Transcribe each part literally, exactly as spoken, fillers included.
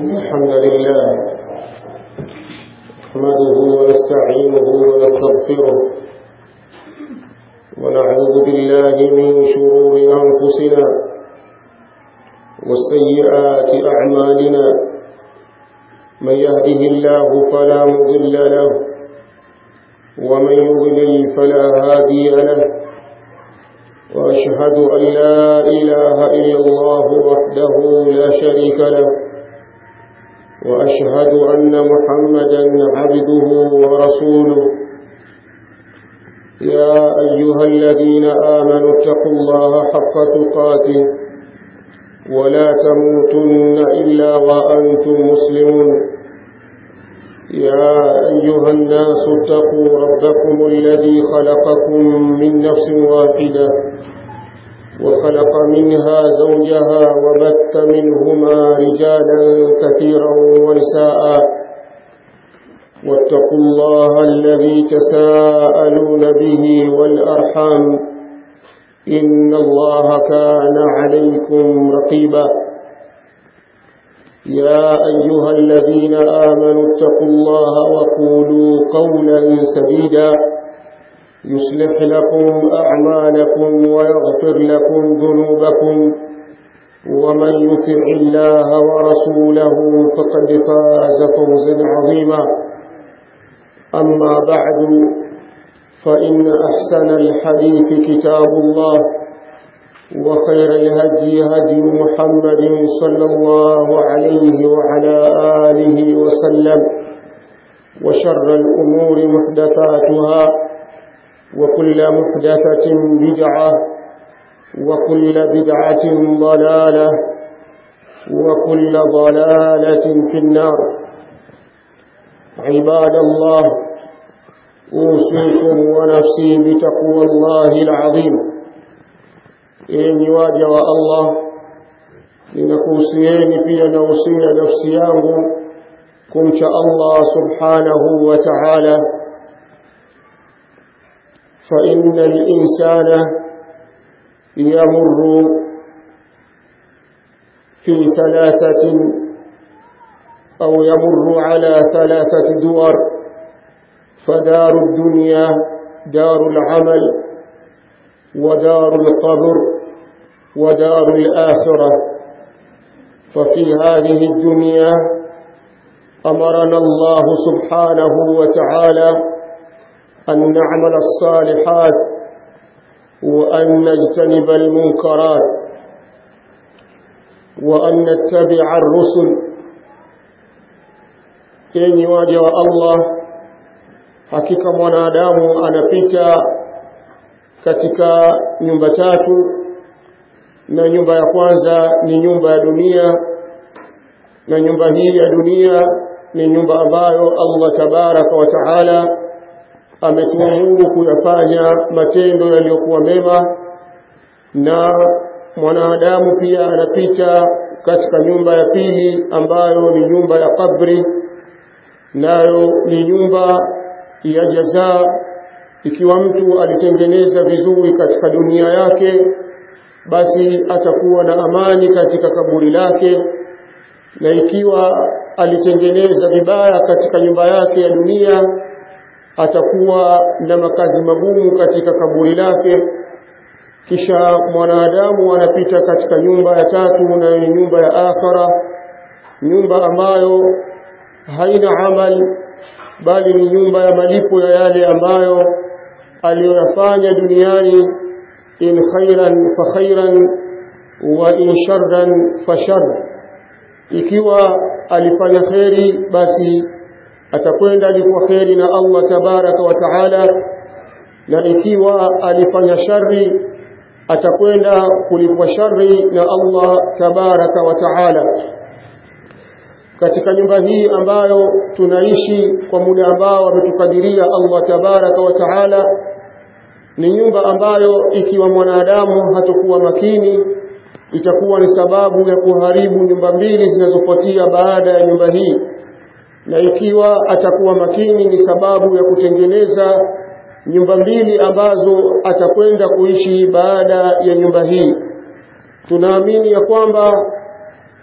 الحمد لله نحمده ونستعينه ونستغفره ونعوذ بالله من شرور أنفسنا وسيئات أعمالنا من يهده الله فلا مضل له ومن يضلل فلا هادي له وأشهد أن لا إله إلا الله وحده لا شريك له وأشهد أن محمدا عبده ورسوله يا أيها الذين آمنوا اتقوا الله حق تقاته ولا تموتن إلا وأنتم مسلمون يا أيها الناس اتقوا ربكم الذي خلقكم من نفس واحدة وخلق منها زوجها وبث منهما رجالا كثيرا ونساء واتقوا الله الذي تساءلون به والأرحام إن الله كان عليكم رقيبا يا أيها الذين آمنوا اتقوا الله وقولوا قولا سديدا يصلح لكم أعمالكم ويغفر لكم ذنوبكم ومن يطع الله ورسوله فقد فاز فوزا عظيما أما بعد فإن أحسن الحديث كتاب الله وخير الهدي هدي محمد صلى الله عليه وعلى آله وسلم وشر الأمور محدثاتها وكل محدثة بدعة وكل بدعة ضلالة وكل ضلالة في النار عباد الله أوصيكم ونفسي بتقوى الله العظيم إني واجه الله لنكوسيني في نوصي نفسي yangu kumcha Allah subhanahu wa ta'ala فإن الإنسان يمر في ثلاثة أو يمر على ثلاثة دور فدار الدنيا دار العمل ودار القبر ودار الآخرة ففي هذه الدنيا أمرنا الله سبحانه وتعالى أن نعمل الصالحات وأن نجتنب المنكرات وأن نتبع الرسل إني واجه الله hakika mwanadamu anapita katika nyumba tatu na nyumba ya kwanza ni nyumba ya dunia na nyumba hii ya dunia ni nyumba ambayo Allah tabaraka wa taala ametuamuru kuyafanya matendo yaliyokuwa mema na mwanadamu pia anapita katika nyumba ya pili ambayo ni nyumba ya kabri nayo ni nyumba ya jazaa ikiwa mtu alitengeneza vizuri katika dunia yake basi atakuwa na amani katika kaburi lake na ikiwa alitengeneza vibaya katika nyumba yake ya dunia atakuwa na makazi magumu katika kaburi lake kisha mwanadamu anapita katika nyumba ya tatu na ni nyumba ya akhira nyumba ambayo haina amali bali ni nyumba ya malipo ya yale ambayo aliyoyafanya duniani in khairan fa khairan wa in sharran fa shar ikiwa alifanya khairi basi atakwenda alikuwa khairi na Allah tabaraka wa taala na ikiwa alifanya shari atakwenda kulipwa shari na Allah tabaraka wa taala katika nyumba hii ambayo tunaishi kwa muda ambao ametukadiria Allah tabaraka wa taala ni nyumba ambayo ikiwa mwanadamu hatakuwa makini itakuwa ni sababu ya kuharibu nyumba mbili zinazofuatia baada ya nyumba hii na ikiwa atakuwa makini ni sababu ya kutengeneza nyumba mbili ambazo atakwenda kuishi baada ya nyumba hii tunaamini ya kwamba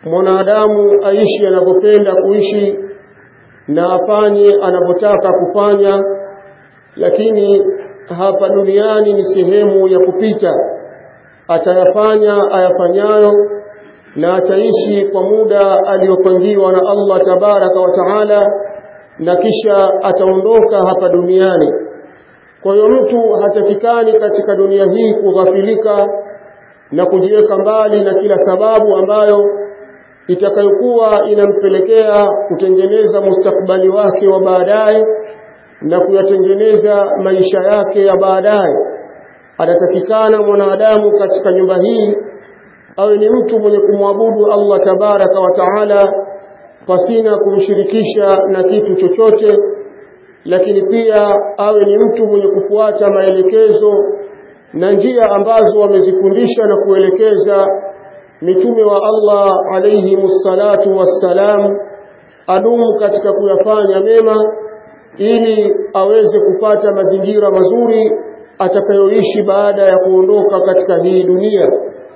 mwanadamu aishi anapopenda kuishi na afanye anapotaka kufanya, lakini hapa duniani ni sehemu ya kupita. Atayafanya ayafanyayo na ataishi kwa muda aliopangiwa na Allah tabaraka wa taala, na kisha ataondoka hapa duniani. Kwa hiyo mtu hatakikani katika dunia hii kughafilika na kujiweka mbali na kila sababu ambayo itakayokuwa inampelekea kutengeneza mustakbali wake wa baadaye na kuyatengeneza maisha yake ya baadaye. Anatakikana mwanadamu katika nyumba hii awe ni mtu mwenye kumwabudu Allah tabaraka wa taala pasina kumshirikisha na kitu chochote, lakini pia awe ni mtu mwenye kufuata maelekezo na njia ambazo wamezifundisha na kuelekeza mitume wa Allah alayhi musallatu wassalam, adumu katika kuyafanya mema ili aweze kupata mazingira mazuri atakayoishi baada ya kuondoka katika hii dunia.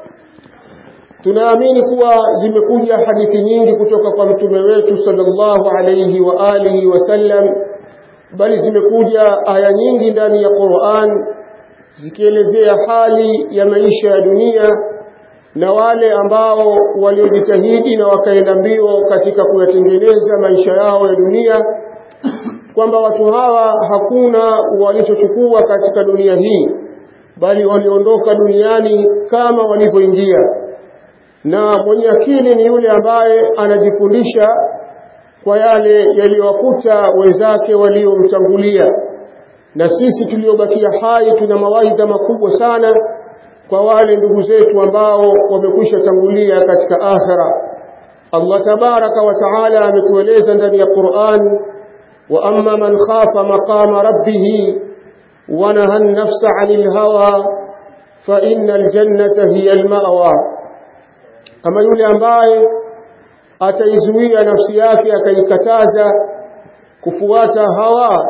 Tunaamini kuwa zimekuja hadithi nyingi kutoka kwa mtume wetu sallallahu alayhi wa alihi wasallam, bali zimekuja aya nyingi ndani ya Qur'an zikielezea hali ya maisha ya dunia na wale ambao waliojitahidi na wakaenda mbio katika kuyatengeneza maisha yao ya dunia, kwamba watu hawa hakuna walichochukua katika dunia hii, bali waliondoka duniani kama walivyoingia. Na mwenye akili ni yule ambaye anajifundisha kwa yale yaliyowakuta wenzake waliomtangulia. Na sisi tuliobakia hai tuna mawaidha makubwa sana kwa wale ndugu zetu ambao wamekwisha tangulia katika akhira. Allah tabaraka wa taala ametueleza ndani ya Qur'an, wa amma man khafa maqama rabbih wa nahaa an-nafsa 'anil hawa fa innal jannata hiya al-ma'wa. Kama yule ambaye ataizuia nafsi yake akaikataza kufuata hawa,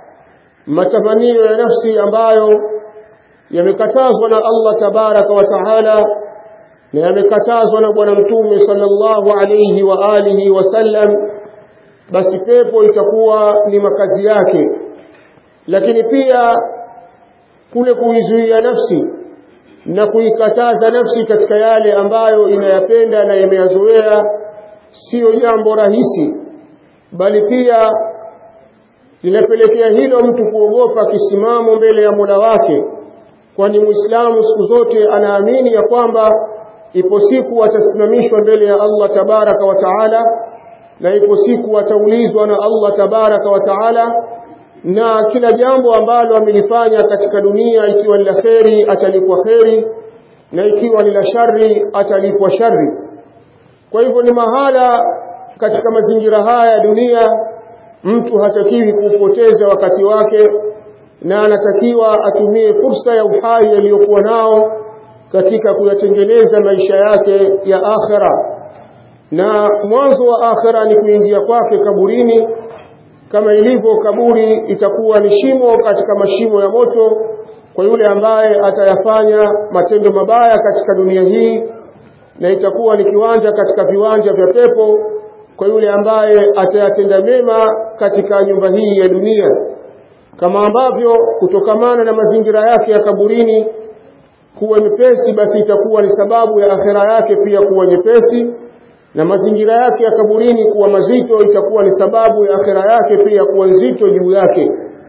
matamanio ya nafsi ambayo yamekatazwa na Allah tabaraka wa taala na yamekatazwa na bwana mtume sallallahu alayhi wa alihi wasallam, basi pepo itakuwa ni makazi yake. Lakini pia kule kuizuia nafsi na kuikataza nafsi katika yale ambayo inayapenda na imeyazoea sio jambo rahisi, bali pia linapelekea hilo mtu kuogopa kisimamo mbele ya Mola wake, kwani Muislamu siku zote anaamini ya kwamba ipo siku atasimamishwa mbele ya Allah tabaraka wa taala, na ipo siku ataulizwa na Allah tabaraka wa taala, na kila jambo ambalo amelifanya katika dunia, ikiwa ni la kheri atalipwa kheri, na ikiwa ni la shari atalipwa shari. Kwa hivyo ni mahala katika mazingira haya ya dunia mtu hatakiwi kupoteza wakati wake, na anatakiwa atumie fursa ya uhai aliyokuwa nao katika kuyatengeneza maisha yake ya akhira. Na mwanzo wa akhira ni kuingia kwake kaburini. Kama ilivyo kaburi itakuwa ni shimo katika mashimo ya moto kwa yule ambaye atayafanya matendo mabaya katika dunia hii, na itakuwa ni kiwanja katika viwanja vya pepo kwa yule ambaye atayatenda mema katika nyumba hii ya dunia. Kama ambavyo kutokamana na mazingira yake ya kaburini kuwa nyepesi, basi itakuwa ni sababu ya akhira yake pia kuwa nyepesi, na mazingira yake ya kaburini kuwa mazito itakuwa ni sababu ya akhira yake pia kuwa nzito juu yake.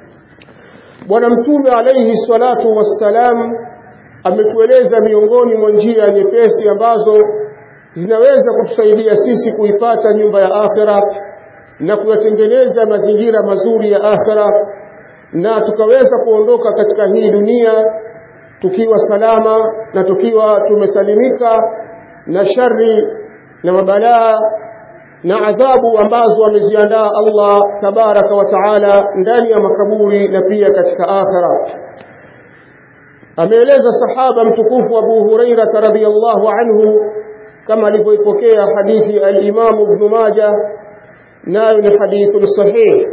Bwana Mtume alayhi salatu wassalam ametueleza miongoni mwa njia nyepesi ambazo zinaweza kutusaidia sisi kuipata nyumba ya akhira na kuyatengeneza mazingira mazuri ya akhira, na tukaweza kuondoka katika hii dunia tukiwa salama na tukiwa tumesalimika na shari na mabalaa na adhabu ambazo ameziandaa Allah tabaraka wa taala ndani ya makaburi na pia katika akhira. Ameeleza sahaba mtukufu Abu Hurairah radhiyallahu anhu kama alivyoipokea hadithi al-Imam Ibn Majah, nayo ni hadithun sahih.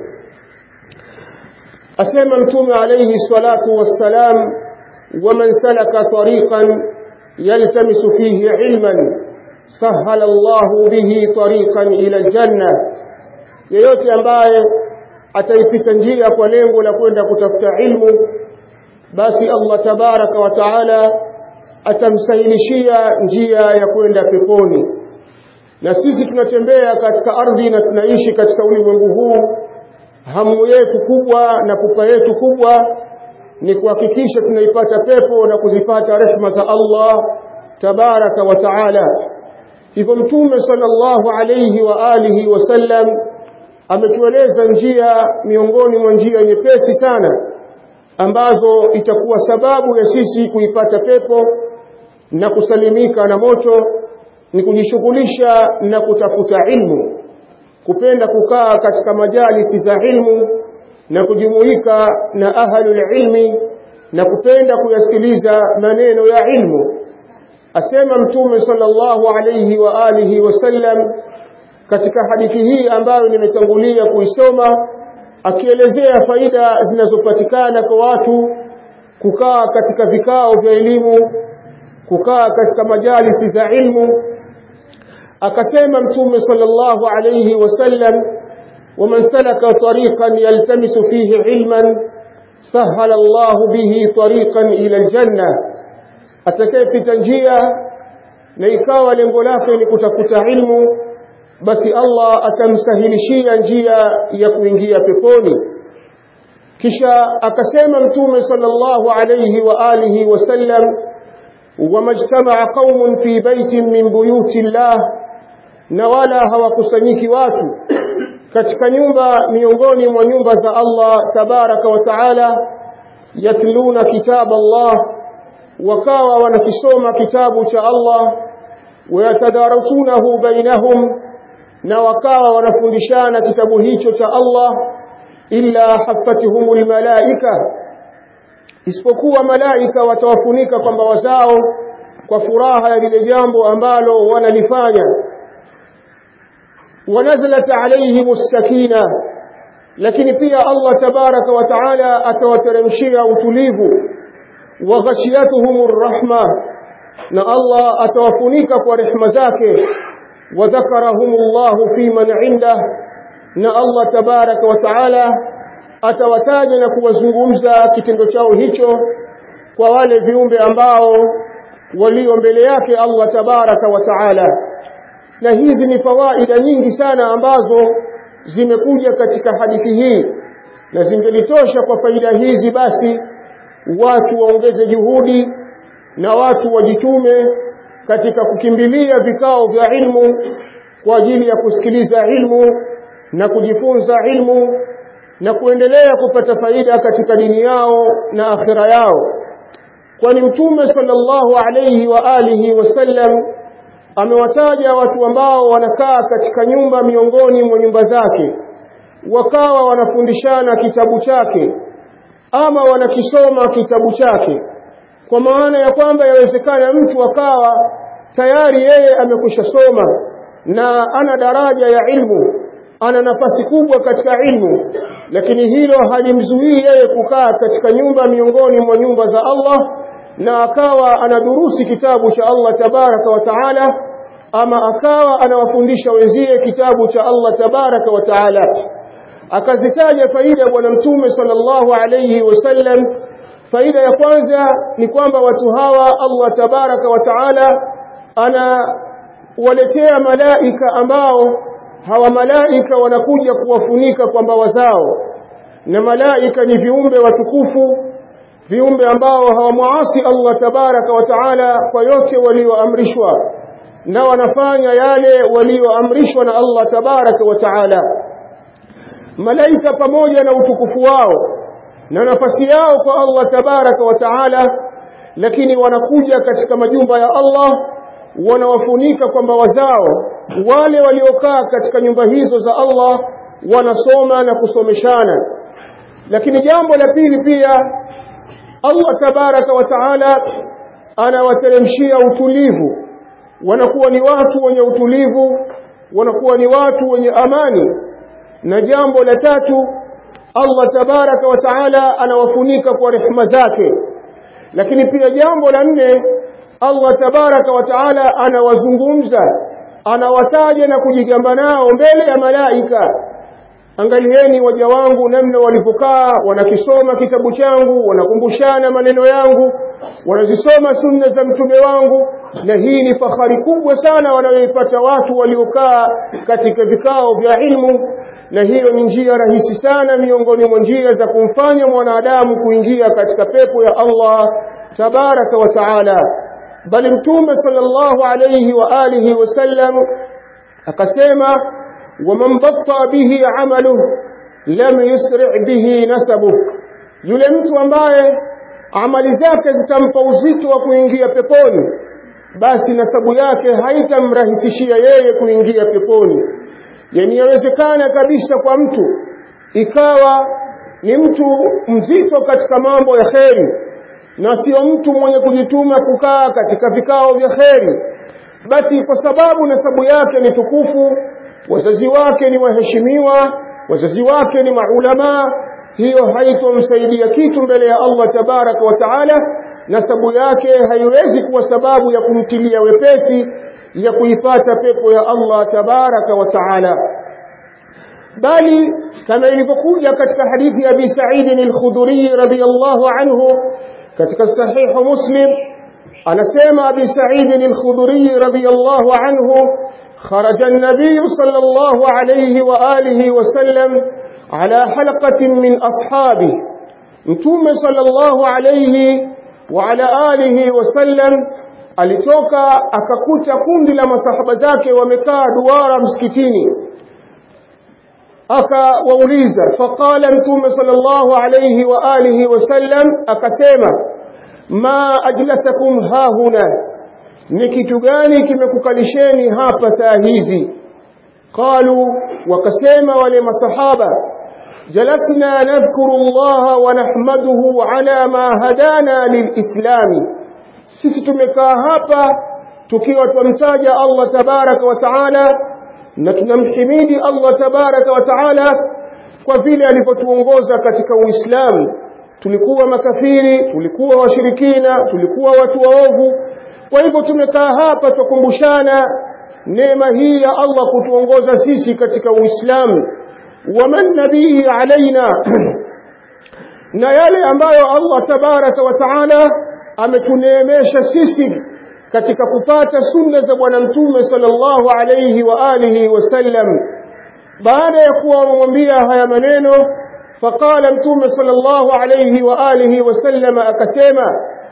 Asema Mtume alayhi salatu wassalam, ومن سلك طريقا يلتمس فيه علما sahala Allahu bihi tariqan ila aljanna, yeyote ambaye ataipita njia kwa lengo la kwenda kutafuta ilmu, basi Allah tabaraka wa taala atamsahilishia njia ya kwenda peponi. Na sisi tunatembea katika ardhi na tunaishi katika ulimwengu huu, hamu yetu kubwa na pupa yetu kubwa ni kuhakikisha tunaipata pepo na kuzipata rehema za Allah tabaraka wa taala. Hivyo Mtume sallallahu alayhi wa alihi wasallam ametueleza njia miongoni mwa njia nyepesi sana ambazo itakuwa sababu ya sisi kuipata pepo na kusalimika na moto, ni kujishughulisha na kutafuta ilmu, kupenda kukaa katika majalisi za ilmu na kujumuika na ahlul ilmi na kupenda kuyasikiliza maneno ya ilmu. Asema Mtume sallallahu alayhi wa alihi wasallam katika hadithi hii ambayo nimetangulia kuisoma, akielezea faida zinazopatikana kwa watu kukaa katika vikao vya elimu, kukaa katika majalisi za ilmu. Akasema Mtume sallallahu alayhi wasallam, ومن سلك طريقا يلتمس فيه علما سهل الله به طريقا إلى الجنة. atakayepita njia na ikawa lengo lake ni kutafuta ilmu, basi Allah atamsahilishia njia ya kuingia peponi. Kisha akasema Mtume sallallahu alayhi wa alihi wasallam, wamajtama'a qaumun fi baitin min buyuti Allah, na wala hawakusanyiki watu katika nyumba miongoni mwa nyumba za Allah tabaraka wa taala, yatluna kitab Allah, wakawa wanakisoma kitabu cha Allah, wayatadarasunahu bainahum, na wakawa wanafundishana kitabu hicho cha Allah, illa haffatuhumul malaika, isipokuwa malaika watawafunika kwamba wazao kwa furaha ya lile jambo ambalo wanalifanya. ونزلت عليهم السكينة, lakini pia Allah tabaraka wa taala atawateremshia utulivu. Waghashiyatuhumur rahma, na Allah atawafunika kwa rehema zake. Wadhakarahumullahu fi man indah, na Allah tabaraka wa taala atawataja na kuwazungumza kitendo chao hicho kwa wale viumbe ambao walio mbele yake Allah tabaraka wa taala. Na hizi ni fawaida nyingi sana ambazo zimekuja katika hadithi hii, na zingelitosha kwa faida hizi basi watu waongeze juhudi na watu wajitume katika kukimbilia vikao vya ilmu kwa ajili ya kusikiliza ilmu na kujifunza ilmu na kuendelea kupata faida katika dini yao na akhira yao. Kwani Mtume sallallahu alayhi wa alihi wasallam amewataja watu ambao wanakaa katika nyumba miongoni mwa nyumba zake, wakawa wanafundishana kitabu chake ama wanakisoma kitabu chake, kwa maana ya kwamba yawezekana mtu akawa tayari yeye amekwisha soma na ana daraja ya ilmu, ana nafasi kubwa katika ilmu, lakini hilo halimzuii yeye kukaa katika nyumba miongoni mwa nyumba za Allah na akawa anadurusi kitabu cha Allah tabaraka wa taala, ama akawa anawafundisha wenzie kitabu cha Allah tabaraka wa taala. Akazitaja faida bwana Mtume sallallahu alayhi wasallam. Faida ya kwanza ni kwamba watu hawa Allah tabaraka wa taala anawaletea malaika ambao hawa malaika wanakuja kuwafunika kwa mbawa zao, na malaika ni viumbe watukufu, viumbe ambao hawamuasi Allah tabaraka wa taala kwa yote walioamrishwa, na wanafanya yale walioamrishwa na Allah tabaraka wa taala. Malaika pamoja na utukufu wao na nafasi yao kwa Allah tabaraka wa taala, lakini wanakuja katika majumba ya Allah, wanawafunika kwa mbawa zao wale waliokaa katika nyumba hizo za Allah, wanasoma na kusomeshana. Lakini jambo la pili pia, Allah tabaraka wa taala anawateremshia utulivu, wanakuwa ni watu wenye utulivu, wanakuwa ni watu wenye amani. Na jambo la tatu, Allah tabaraka wa taala anawafunika kwa rehema zake. Lakini pia jambo la nne, Allah tabaraka wa taala anawazungumza, anawataja na kujigamba nao mbele ya malaika. Angalieni waja wangu namna walipokaa wanakisoma kitabu changu, wanakumbushana maneno yangu, wanazisoma sunna za mtume wangu. Na hii ni fahari kubwa sana wanayoipata watu waliokaa katika vikao vya ilmu, na hiyo ni njia rahisi sana miongoni mwa njia za kumfanya mwanadamu kuingia katika pepo ya Allah tabaraka wa taala. Bali mtume sallallahu alayhi wa alihi wasallam akasema, ومن بطأ به عمله لم يسرع به نسبه. Yule mtu ambaye amali zake zitampa uzito wa kuingia peponi, basi nasabu yake haitamrahisishia yeye kuingia peponi. Yani yawezekana kabisa kwa mtu ikawa ni mtu mzito katika mambo ya kheri, na sio mtu mwenye kujituma kukaa katika vikao vya kheri, basi kwa sababu nasabu yake ni tukufu, wazazi wake ni waheshimiwa, wazazi wake ni maulama, hiyo haitomsaidia kitu mbele ya Allah tabaraka wa taala. Nasabu yake haiwezi kuwa sababu ya kumtilia wepesi ya kuipata pepo ya Allah tabaraka wa taala. Bali kama ilivyokuja katika hadithi ya Abi Sa'id al-Khudri radhiyallahu anhu katika sahih Muslim, anasema Abi Sa'id al-Khudri radhiyallahu anhu, خرج النبي صلى الله عليه وآله وسلم على حلقة من أصحابه. متوم صلى الله عليه وعلى آله وسلم alitoka akakuta kundi la masahaba zake wamekaa duara msikitini, akawauliza. Faqala mtume sallallahu alayhi wa alihi wasallam akasema, ma ajlasakum hahuna, ni kitu gani kimekukalisheni hapa saa hizi? Qalu, wakasema wale masahaba, jalasna nadhkuru Allah wa nahmaduhu ala ma hadana lilislami, sisi tumekaa hapa tukiwa tumtaja Allah tabaraka wa taala na tunamhimidi Allah tabaraka wa taala kwa vile alipotuongoza katika Uislamu. Tulikuwa makafiri, tulikuwa washirikina, tulikuwa watu waovu. Kwa hivyo tumekaa hapa tukumbushana neema hii ya Allah kutuongoza sisi katika Uislamu. Waman nabii alaina, na yale ambayo Allah tabaraka wa taala ametuneemesha sisi katika kupata sunna za bwana mtume sallallahu alayhi wa alihi wasallam. Baada ya kuwa wamwambia haya maneno, faqala mtume sallallahu alayhi wa alihi wasallam akasema,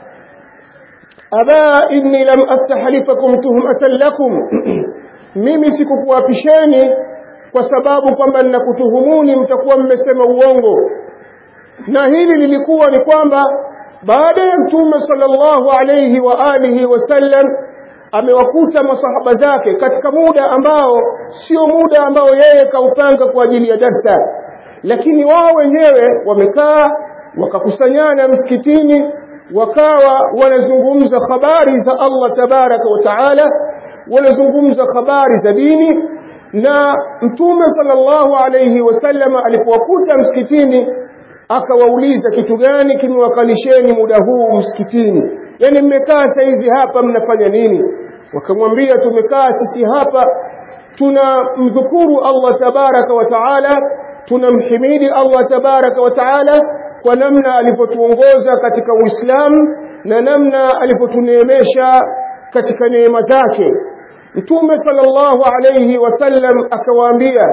aba inni lam astahlifakum tuhmatan lakum, mimi sikukuapisheni kwa sababu kwamba ninakutuhumuni mtakuwa mmesema uongo. Na hili lilikuwa ni kwamba baada ya mtume sallallahu alayhi wa alihi wasallam amewakuta masahaba zake katika muda ambao sio muda ambao yeye kaupanga kwa ajili ya darsa, lakini wao wenyewe wamekaa wakakusanyana msikitini, wakawa wanazungumza habari za Allah tabaraka wa taala, wanazungumza habari za dini. Na mtume sallallahu alayhi wasallam alipowakuta msikitini akawauliza, kitu gani kimewakalisheni muda huu msikitini? Yani mmekaa saizi hapa mnafanya nini? Wakamwambia, tumekaa sisi hapa tunamdhukuru Allah tabaraka wa taala, tunamhimidi Allah tabaraka wa taala kwa namna alipotuongoza katika Uislamu na namna alipotuneemesha katika neema zake. Mtume sallallahu alayhi wasallam akawaambia,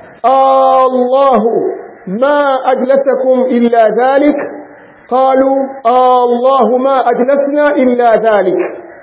Allahu ma ajlasakum illa dhalik. Qalu Allahu ma ajlasna illa dhalik.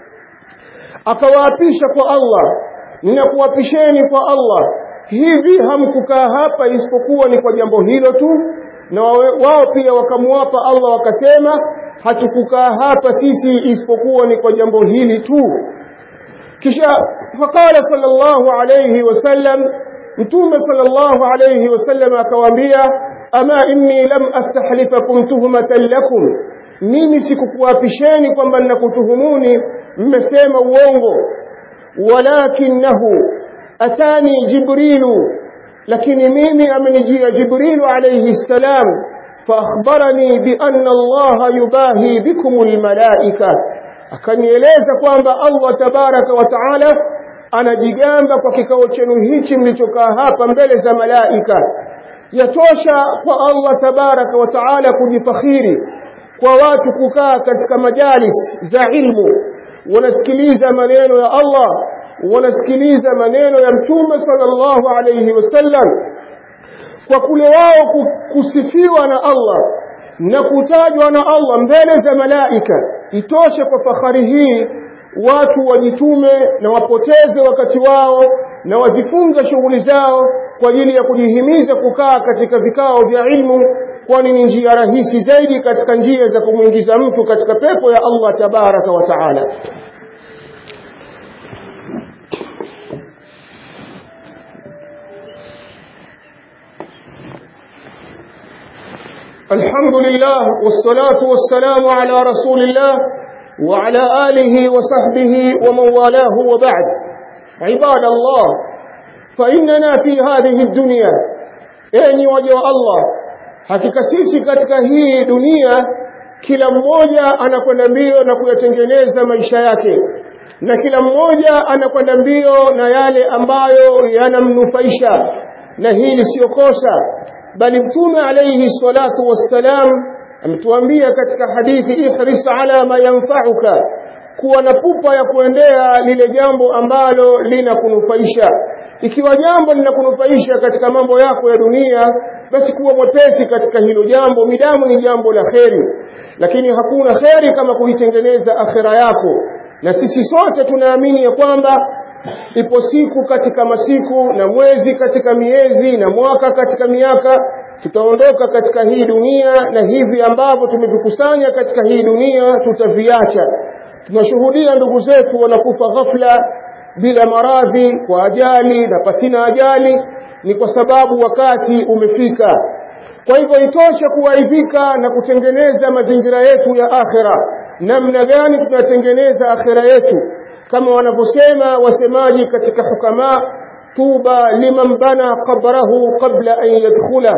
Akawaapisha kwa Allah, ninakuapisheni kwa Allah, hivi hamkukaa hapa isipokuwa ni kwa jambo hilo tu? Na wao pia wakamwapa Allah wakasema, hatukukaa hapa sisi isipokuwa ni kwa jambo hili tu. Kisha faqala sallallahu alayhi wasallam, mtume sallallahu alayhi wasallam akawaambia, ama inni lam astahlifakum tuhmatan lakum, mimi sikukuapisheni kwamba ninakutuhumuni mmesema uongo. Walakinahu atani jibrilu, lakini mimi amenijia jibrilu alayhi salam, fa akhbarani bi anna Allah yubahi bikum almalaika, akanieleza kwamba Allah tabaraka wa taala anajigamba kwa kikao chenu hichi mlichokaa hapa mbele za malaika. Yatosha kwa Allah tabaraka wa taala kujifakhiri kwa watu kukaa katika majalis za ilmu, wanasikiliza maneno ya Allah, wanasikiliza maneno ya Mtume sallallahu alayhi wasallam, kwa kule wao kusifiwa na Allah na kutajwa na Allah mbele za malaika. Itoshe kwa fakhari hii watu wajitume na wapoteze wakati wao na wajifunze shughuli zao kwa ajili ya kujihimiza kukaa katika vikao vya ilmu, kwani ni njia rahisi zaidi katika njia za kumuingiza mtu katika pepo ya Allah tabaraka wa taala. الحمد لله والصلاة والسلام على رسول الله وعلى آله وصحبه ومن والاه وبعد. عباد الله، فإننا في هذه الدنيا أني وجه الله hakika sisi katika hii dunia kila mmoja anakwenda mbio na kuyatengeneza maisha yake, na kila mmoja anakwenda mbio na yale ambayo yanamnufaisha, na hili sio kosa, bali Mtume alayhi salatu wassalam ametuambia katika hadithi, ihris ala ma yanfa'uka, kuwa na pupa ya kuendea lile jambo ambalo linakunufaisha. Ikiwa jambo linakunufaisha katika mambo yako ya dunia, basi kuwa mwepesi katika hilo jambo, midamu ni jambo la kheri. Lakini hakuna kheri kama kuitengeneza akhira yako, na sisi sote tunaamini ya kwamba ipo siku katika masiku na mwezi katika miezi na mwaka katika miaka tutaondoka katika hii dunia, na hivi ambavyo tumevikusanya katika hii dunia tutaviacha. Tunashuhudia ndugu zetu wanakufa ghafla bila maradhi, kwa ajali na pasina ajali, ni kwa sababu wakati umefika. Kwa hivyo itosha kuwaidhika na kutengeneza mazingira yetu ya akhira. Namna gani tunatengeneza akhira yetu? Kama wanavyosema wasemaji katika hukama, tuba liman bana qabrahu qabla an yadkhula,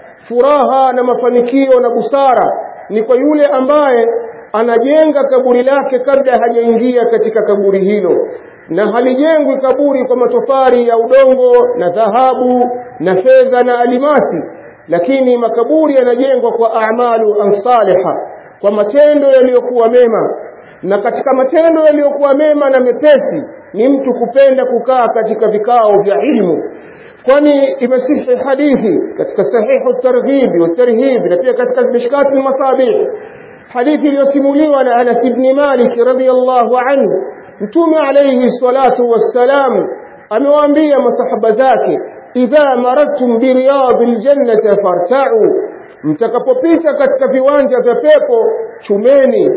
furaha na mafanikio na busara ni kwa yule ambaye anajenga kaburi lake kabla hajaingia katika kaburi hilo. Na halijengwi kaburi kwa matofari ya udongo na dhahabu na fedha na alimasi, lakini makaburi yanajengwa kwa a'malu ansaliha, kwa matendo yaliyokuwa mema. Na katika matendo yaliyokuwa mema na mepesi ni mtu kupenda kukaa katika vikao vya ilmu, kwani imesihi hadithi katika sahihu at-targhib wa at-tarhib na pia katika mishkat al-masabih, hadithi iliyosimuliwa na Anas ibn Malik radhiyallahu anhu. Mtume alayhi salatu wassalam amewaambia masahaba zake, idha maradtum bi riyadil jannati farta'u, mtakapopita katika viwanja vya pepo chumeni,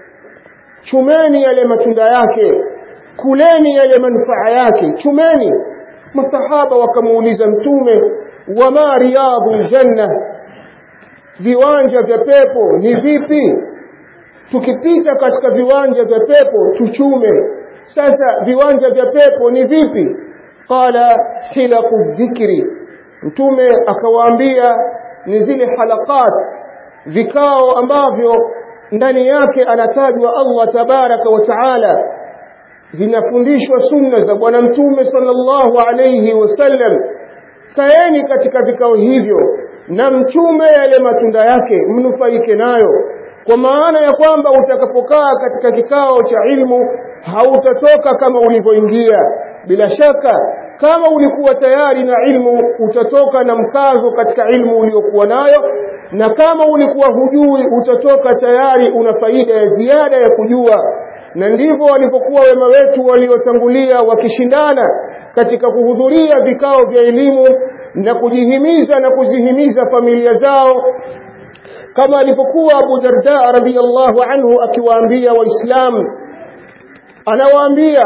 chumeni yale matunda yake, kuleni yale manufaa yake, chumeni. Masahaba wakamuuliza Mtume, wama riyadul janna, viwanja vya pepo ni vipi? Tukipita katika viwanja vya pepo tuchume. Sasa viwanja vya pepo ni vipi? Qala hilaqu dhikri, Mtume akawaambia ni zile halaqat, vikao ambavyo ndani yake anatajwa Allah tabaraka wa taala, zinafundishwa sunna za bwana Mtume sallallahu alayhi wasallam. Kaeni katika vikao hivyo na mchume yale matunda yake, mnufaike nayo, kwa maana ya kwamba utakapokaa katika kikao cha ilmu hautatoka kama ulivyoingia. Bila shaka kama ulikuwa tayari na ilmu utatoka na mkazo katika ilmu uliyokuwa nayo, na kama ulikuwa hujui utatoka tayari una faida ya ziada ya kujua. Na ndivyo walipokuwa wema wetu waliotangulia wakishindana katika kuhudhuria vikao vya elimu na kujihimiza na kuzihimiza familia zao, kama alipokuwa Abu Darda radhiyallahu anhu akiwaambia Waislamu, anawaambia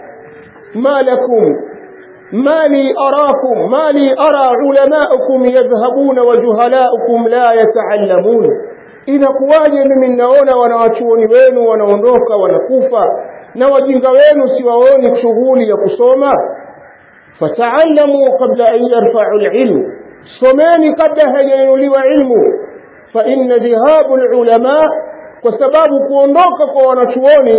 malakum mali arakum mali ara ulamaukum yadhhabuna wa juhalaukum la yata'allamun, inakuwaje mimi ninaona wanawachuoni wenu wanaondoka wanakufa na wajinga wenu siwaoni shughuli ya kusoma? Fata'allamu qabla an yarfa'u al-ilm, someni kabla hajainuliwa ilmu. Fa inna dhahabu al-ulama, kwa sababu kuondoka kwa wanachuoni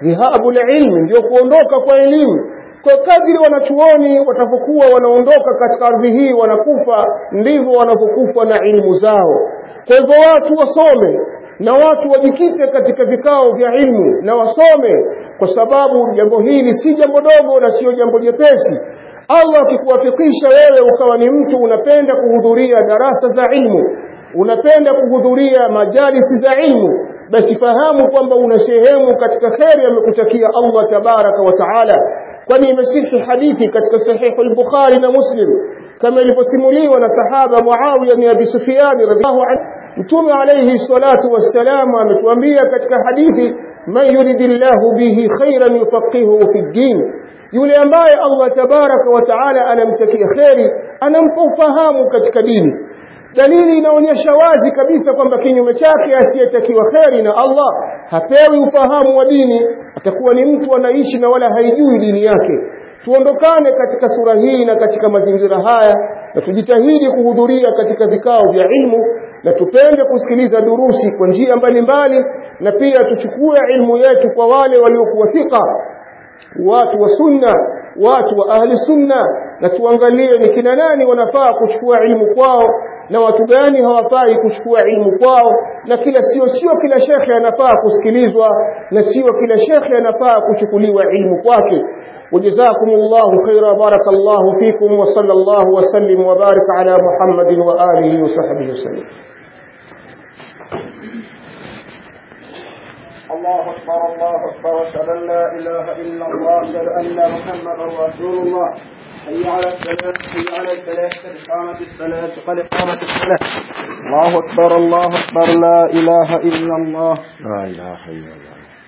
Dhahabu ilmu ndio kuondoka kwa elimu. Kwa kadri wanachuoni watapokuwa wanaondoka katika ardhi hii wanakufa, ndivyo wanapokufa na ilmu zao. Kwa hivyo watu wasome na watu wajikite katika vikao vya ilmu na wasome, kwa sababu jambo hili si jambo dogo na sio jambo jepesi. Allah akikuwafikisha wewe ukawa ni mtu unapenda kuhudhuria darasa za ilmu, unapenda kuhudhuria majalisi za ilmu, basi fahamu kwamba una sehemu katika kheri amekutakia Allah tabaraka wa taala. Kwani imesihi hadithi katika sahih al-Bukhari na Muslim kama ilivyosimuliwa na sahaba Muawiya bin Abi Sufyan radhiallahu anhu, Mtume alayhi salatu wassalam ametuambia katika hadithi, man yuridillahu bihi khairan yufaqihuhu fi din, yule ambaye Allah tabaraka wa taala anamtakia khairi anampa ufahamu katika dini. Dalili inaonyesha wazi kabisa kwamba kinyume chake asiyetakiwa khairi na Allah hapewi ufahamu wa dini, atakuwa ni mtu anaishi na wala haijui dini yake. Tuondokane katika sura hii na katika mazingira haya, na tujitahidi kuhudhuria katika vikao vya ilmu, na tupende kusikiliza durusi kwa njia mbalimbali, na pia tuchukue ilmu yetu kwa wale waliokuwa thika, watu wa sunna, watu wa ahli sunna, na tuangalie ni kina nani wanafaa kuchukua ilmu kwao na watu gani hawafai kuchukua ilmu kwao. Na kila sio sio kila shekhe anafaa kusikilizwa, na sio kila shekhe anafaa kuchukuliwa ilmu kwake. Wajazakumullahu khaira, barakallahu fikum, wa sallallahu wa sallim wa barik ala Muhammadin wa alihi wa sahbihi wasallam. الله أكبر الله أكبر أشهد أن لا إله إلا الله أشهد أن محمدا رسول الله. حي على الصلاة حي على الفلاح قد قامت الصلاة قد قامت الصلاة. الله أكبر الله أكبر لا إله إلا الله لا إله إلا الله.